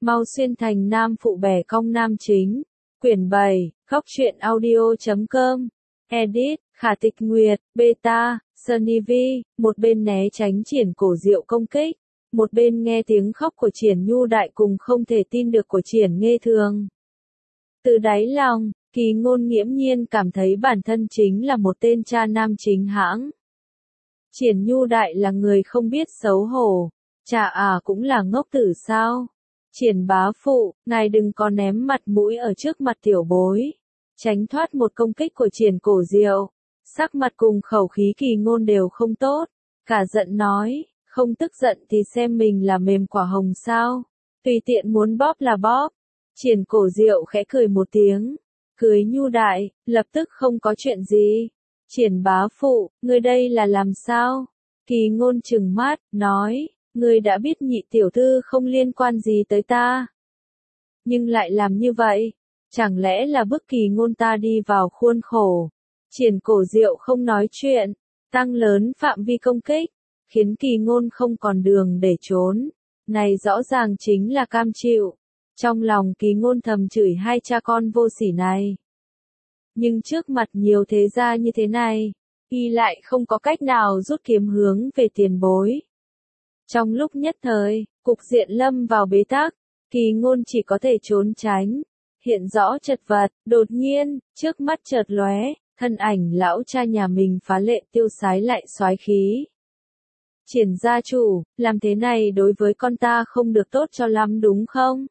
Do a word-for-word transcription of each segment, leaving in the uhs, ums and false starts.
Mau xuyên thành nam phụ bẻ cong nam chính. Quyển bảy, góc truyện audio chấm com. Edit, Khả Tịch Nguyệt, Beta, Sunny V, một bên né tránh Triển Cổ Diệu công kích, một bên nghe tiếng khóc của Triển Nhu Đại cùng không thể tin được của Triển Nghê Thường. Từ đáy lòng, Kỳ Ngôn nghiễm nhiên cảm thấy bản thân chính là một tên cha nam chính hãng. Triển Nhu Đại là người không biết xấu hổ, chả à cũng là ngốc tử sao. Triển bá phụ, ngài đừng có ném mặt mũi ở trước mặt tiểu bối. Tránh thoát một công kích của Triển Cổ Diệu. Sắc mặt cùng khẩu khí Kỳ Ngôn đều không tốt. Cả giận nói, không tức giận thì xem mình là mềm quả hồng sao. Tùy tiện muốn bóp là bóp. Triển Cổ Diệu khẽ cười một tiếng. Cười Nhu Đại, lập tức không có chuyện gì. Triển bá phụ, ngươi đây là làm sao? Kỳ Ngôn trừng mắt, nói, ngươi đã biết nhị tiểu thư không liên quan gì tới ta. Nhưng lại làm như vậy, chẳng lẽ là bức Kỳ Ngôn ta đi vào khuôn khổ. Triển Cổ Diệu không nói chuyện, tăng lớn phạm vi công kích, khiến Kỳ Ngôn không còn đường để trốn. Này rõ ràng chính là cam chịu. Trong lòng Kỳ Ngôn thầm chửi hai cha con vô sỉ này. Nhưng trước mặt nhiều thế gia như thế này, y lại không có cách nào rút kiếm hướng về tiền bối. Trong lúc nhất thời, cục diện lâm vào bế tắc, Kỳ Ngôn chỉ có thể trốn tránh, hiện rõ chật vật. Đột nhiên, trước mắt chợt lóe, thân ảnh lão cha nhà mình phá lệ tiêu sái lại soái khí. Triển gia chủ, làm thế này đối với con ta không được tốt cho lắm đúng không?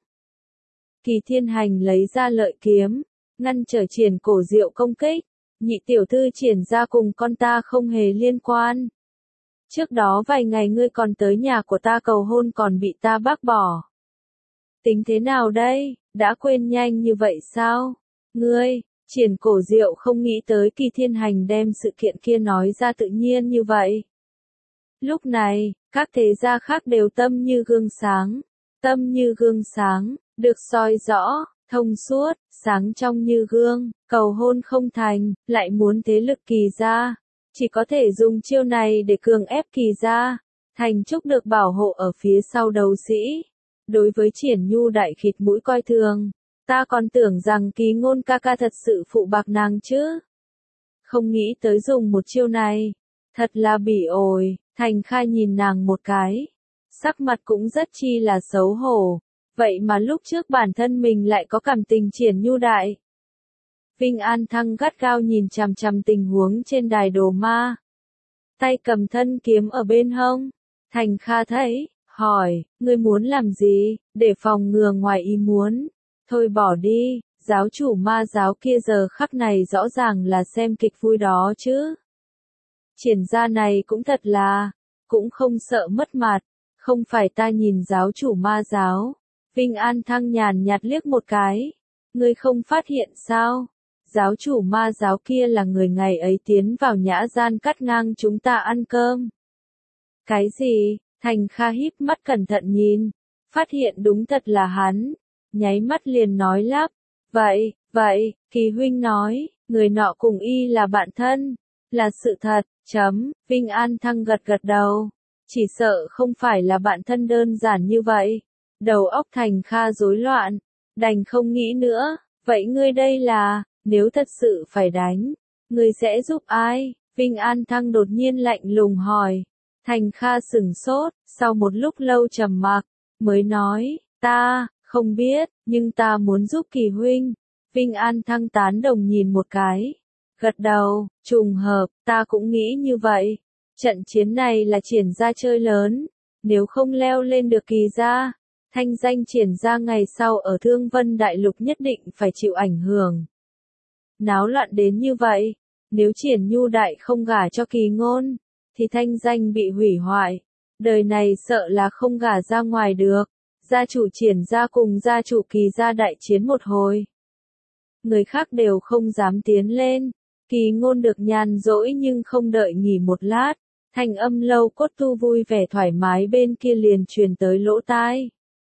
Kỳ Thiên Hành lấy ra lợi kiếm, ngăn trở Triển Cổ Diệu công kích. Nhị tiểu thư Triển gia cùng con ta không hề liên quan. Trước đó vài ngày ngươi còn tới nhà của ta cầu hôn còn bị ta bác bỏ. Tính thế nào đây, đã quên nhanh như vậy sao? Ngươi, Triển Cổ Diệu không nghĩ tới Kỳ Thiên Hành đem sự kiện kia nói ra tự nhiên như vậy. Lúc này, các thế gia khác đều tâm như gương sáng. Tâm như gương sáng, được soi rõ, thông suốt, sáng trong như gương, cầu hôn không thành, lại muốn thế lực Kỳ gia. Chỉ có thể dùng chiêu này để cường ép Kỳ gia. Thành Trúc được bảo hộ ở phía sau đấu sĩ. Đối với Triển Nhu Đại khịt mũi coi thường. Ta còn tưởng rằng Kỳ Ngôn ca ca thật sự phụ bạc nàng chứ. Không nghĩ tới dùng một chiêu này. Thật là bỉ ổi. Thành Kha nhìn nàng một cái. Sắc mặt cũng rất chi là xấu hổ. Vậy mà lúc trước bản thân mình lại có cảm tình Triển Nhu Đại. Vinh An Thăng gắt gao nhìn chằm chằm tình huống trên đài đồ ma. Tay cầm thân kiếm ở bên hông. Thành Kha thấy, hỏi, ngươi muốn làm gì, để phòng ngừa ngoài ý muốn. Thôi bỏ đi, giáo chủ ma giáo kia giờ khắc này rõ ràng là xem kịch vui đó chứ. Triển gia này cũng thật là, cũng không sợ mất mặt, không phải ta nhìn giáo chủ ma giáo. Vinh An Thăng nhàn nhạt liếc một cái. Ngươi không phát hiện sao? Giáo chủ ma giáo kia là người ngày ấy tiến vào nhã gian cắt ngang chúng ta ăn cơm. Cái gì? Thành Kha híp mắt cẩn thận nhìn. Phát hiện đúng thật là hắn. Nháy mắt liền nói lắp. Vậy, vậy, Kỳ huynh nói, người nọ cùng y là bạn thân. Là sự thật, chấm, Vinh An Thăng gật gật đầu. Chỉ sợ không phải là bạn thân đơn giản như vậy. Đầu óc Thành Kha rối loạn. Đành không nghĩ nữa. Vậy ngươi đây là, nếu thật sự phải đánh, ngươi sẽ giúp ai? Vinh An Thăng đột nhiên lạnh lùng hỏi. Thành Kha sửng sốt, sau một lúc lâu trầm mặc, mới nói, ta, không biết, nhưng ta muốn giúp Kỳ huynh. Vinh An Thăng tán đồng nhìn một cái. Gật đầu, trùng hợp, ta cũng nghĩ như vậy. Trận chiến này là Triển gia chơi lớn. Nếu không leo lên được Kỳ gia, thanh danh Triển gia ngày sau ở Thương Vân Đại Lục nhất định phải chịu ảnh hưởng. Náo loạn đến như vậy, nếu Triển Nhu Đại không gả cho Kỳ Ngôn, thì thanh danh bị hủy hoại. Đời này sợ là không gả ra ngoài được. Gia chủ Triển gia cùng gia chủ Kỳ gia đại chiến một hồi. Người khác đều không dám tiến lên. Kỳ Ngôn được nhàn rỗi nhưng không đợi nghỉ một lát. Thanh âm Lâu Cốt Tu vui vẻ thoải mái bên kia liền truyền tới lỗ tai.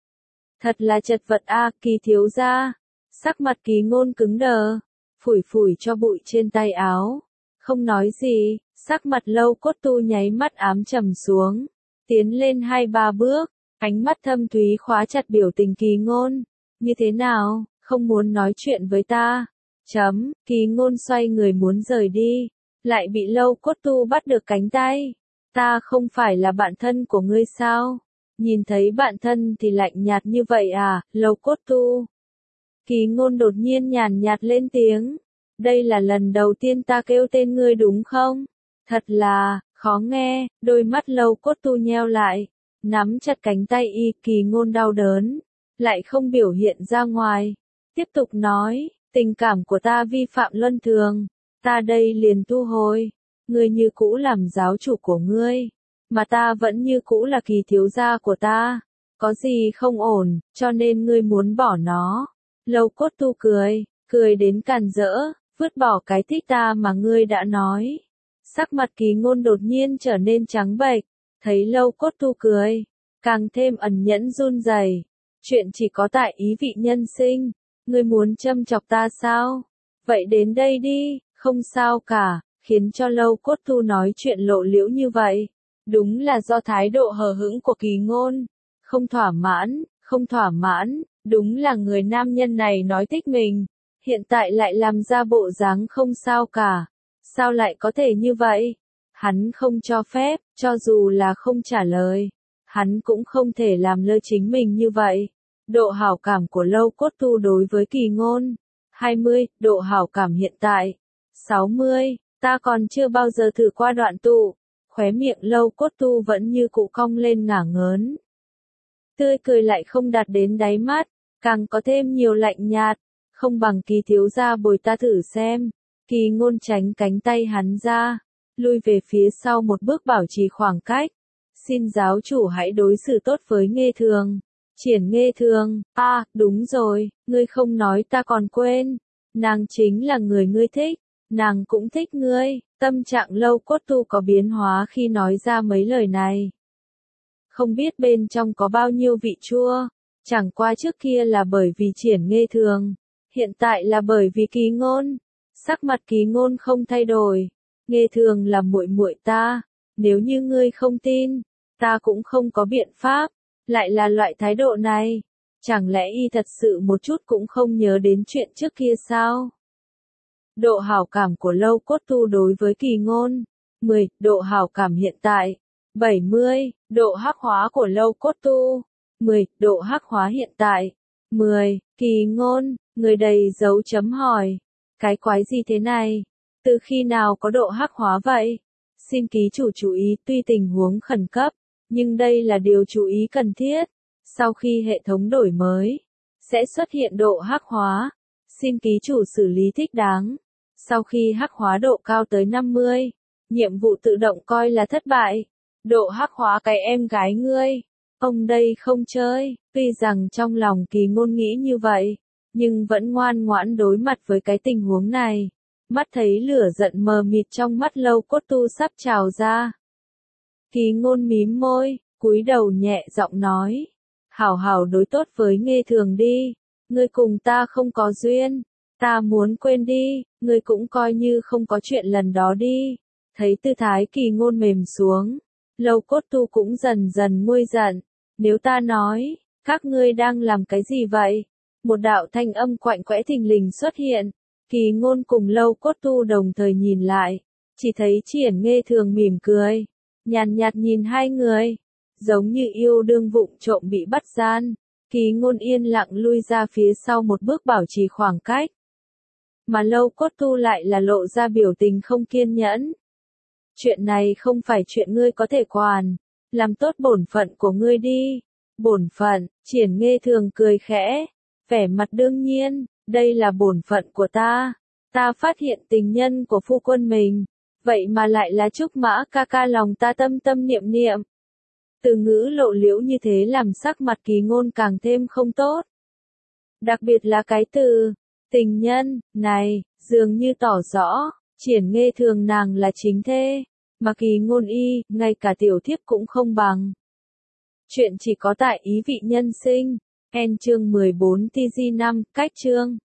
Thật là chật vật a, Kỳ thiếu gia. Sắc mặt Kỳ Ngôn cứng đờ, phủi phủi cho bụi trên tay áo. Không nói gì, sắc mặt Lâu Cốt Tu nháy mắt ám trầm xuống. Tiến lên hai ba bước, Ánh mắt thâm thúy khóa chặt biểu tình Kỳ Ngôn. Như thế nào, không muốn nói chuyện với ta? Chấm, Kỳ Ngôn xoay người muốn rời đi. Lại bị Lâu Cốt Tu bắt được cánh tay. Ta không phải là bạn thân của ngươi sao? Nhìn thấy bạn thân thì lạnh nhạt như vậy à, Lâu Cốt Tu? Kỳ Ngôn đột nhiên nhàn nhạt lên tiếng. Đây là lần đầu tiên ta kêu tên ngươi đúng không? Thật là, khó nghe, đôi mắt Lâu Cốt Tu nheo lại. Nắm chặt cánh tay y, Kỳ Ngôn đau đớn. Lại không biểu hiện ra ngoài. Tiếp tục nói, tình cảm của ta vi phạm luân thường. Ta đây liền thu hồi. Ngươi như cũ làm giáo chủ của ngươi. Mà ta vẫn như cũ là Kỳ thiếu gia của ta. Có gì không ổn, cho nên ngươi muốn bỏ nó. Lâu Cốt Tu cười, cười đến càn rỡ, vứt bỏ cái thích ta mà ngươi đã nói. Sắc mặt Kỳ Ngôn đột nhiên trở nên trắng bệch, thấy Lâu Cốt Tu cười, càng thêm ẩn nhẫn run rẩy. Chuyện chỉ có tại ý vị nhân sinh, ngươi muốn châm chọc ta sao? Vậy đến đây đi, không sao cả, khiến cho Lâu Cốt Tu nói chuyện lộ liễu như vậy. Đúng là do thái độ hờ hững của Kỳ Ngôn. Không thỏa mãn, không thỏa mãn, đúng là người nam nhân này nói thích mình. Hiện tại lại làm ra bộ dáng không sao cả. Sao lại có thể như vậy? Hắn không cho phép, cho dù là không trả lời. Hắn cũng không thể làm lơ chính mình như vậy. Độ hảo cảm của Lâu Cốt Tu đối với Kỳ Ngôn. hai mươi, độ hảo cảm hiện tại. sáu mươi, ta còn chưa bao giờ thử qua đoạn tụ. Khóe miệng Lâu Cốt Tu vẫn như cụ cong lên ngả ngớn. Tươi cười lại không đạt đến đáy mắt, càng có thêm nhiều lạnh nhạt. Không bằng Kỳ thiếu gia bồi ta thử xem. Kỳ Ngôn tránh cánh tay hắn ra, lui về phía sau một bước bảo trì khoảng cách. Xin giáo chủ hãy đối xử tốt với Nghê Thường. Triển Nghê Thường, à, đúng rồi, ngươi không nói ta còn quên. Nàng chính là người ngươi thích, nàng cũng thích ngươi. Tâm trạng Lâu Cốt Tu có biến hóa khi nói ra mấy lời này. Không biết bên trong có bao nhiêu vị chua, chẳng qua trước kia là bởi vì Triển Nghê Thường, hiện tại là bởi vì Kỳ Ngôn. Sắc mặt Kỳ Ngôn không thay đổi. Nghê Thường là muội muội ta, nếu như ngươi không tin, ta cũng không có biện pháp. Lại là loại thái độ này, chẳng lẽ y thật sự một chút cũng không nhớ đến chuyện trước kia sao? Độ hảo cảm của Lâu Cốt Tu đối với Kỳ Ngôn. mười. Độ hảo cảm hiện tại. bảy mươi. Độ hắc hóa của Lâu Cốt Tu. mười. Độ hắc hóa hiện tại. mười. Kỳ Ngôn, người đầy dấu chấm hỏi. Cái quái gì thế này? Từ khi nào có độ hắc hóa vậy? Xin ký chủ chú ý, tuy tình huống khẩn cấp, nhưng đây là điều chú ý cần thiết. Sau khi hệ thống đổi mới, sẽ xuất hiện độ hắc hóa. Xin ký chủ xử lý thích đáng. Sau khi hắc hóa độ cao tới năm mươi, nhiệm vụ tự động coi là thất bại. Độ hắc hóa cái em gái ngươi. Ông đây không chơi. Tuy rằng trong lòng Kỳ Ngôn nghĩ như vậy, nhưng vẫn ngoan ngoãn đối mặt với cái tình huống này. Mắt thấy lửa giận mờ mịt trong mắt Lâu Cốt Tu sắp trào ra. Kỳ Ngôn mím môi, cúi đầu nhẹ giọng nói. Hảo hảo đối tốt với Nghê Thường đi. Ngươi cùng ta không có duyên. Ta muốn quên đi, ngươi cũng coi như không có chuyện lần đó đi. Thấy tư thái Kỳ Ngôn mềm xuống, Lâu Cốt Tu cũng dần dần nguôi giận. Nếu ta nói, các ngươi đang làm cái gì vậy? Một đạo thanh âm quạnh quẽ thình lình xuất hiện. Kỳ Ngôn cùng Lâu Cốt Tu đồng thời nhìn lại, chỉ thấy Triển Nghê Thường mỉm cười, nhàn nhạt nhìn hai người, giống như yêu đương vụng trộm bị bắt gian. Kỳ Ngôn yên lặng lui ra phía sau một bước bảo trì khoảng cách. Mà Lâu Cốt Tu lại là lộ ra biểu tình không kiên nhẫn. Chuyện này không phải chuyện ngươi có thể quản, làm tốt bổn phận của ngươi đi. Bổn phận, Triển Nghê Thường cười khẽ, vẻ mặt đương nhiên, đây là bổn phận của ta. Ta phát hiện tình nhân của phu quân mình, vậy mà lại là Trúc Mã ca ca, lòng ta tâm tâm niệm niệm. Từ ngữ lộ liễu như thế làm sắc mặt Kỳ Ngôn càng thêm không tốt. Đặc biệt là cái từ tình nhân này, dường như tỏ rõ, Triển Nghê Thường nàng là chính thê, mà Kỳ Ngôn y, ngay cả tiểu thiếp cũng không bằng. Chuyện chỉ có tại ý vị nhân sinh. End chương mười bốn T G năm, cách chương.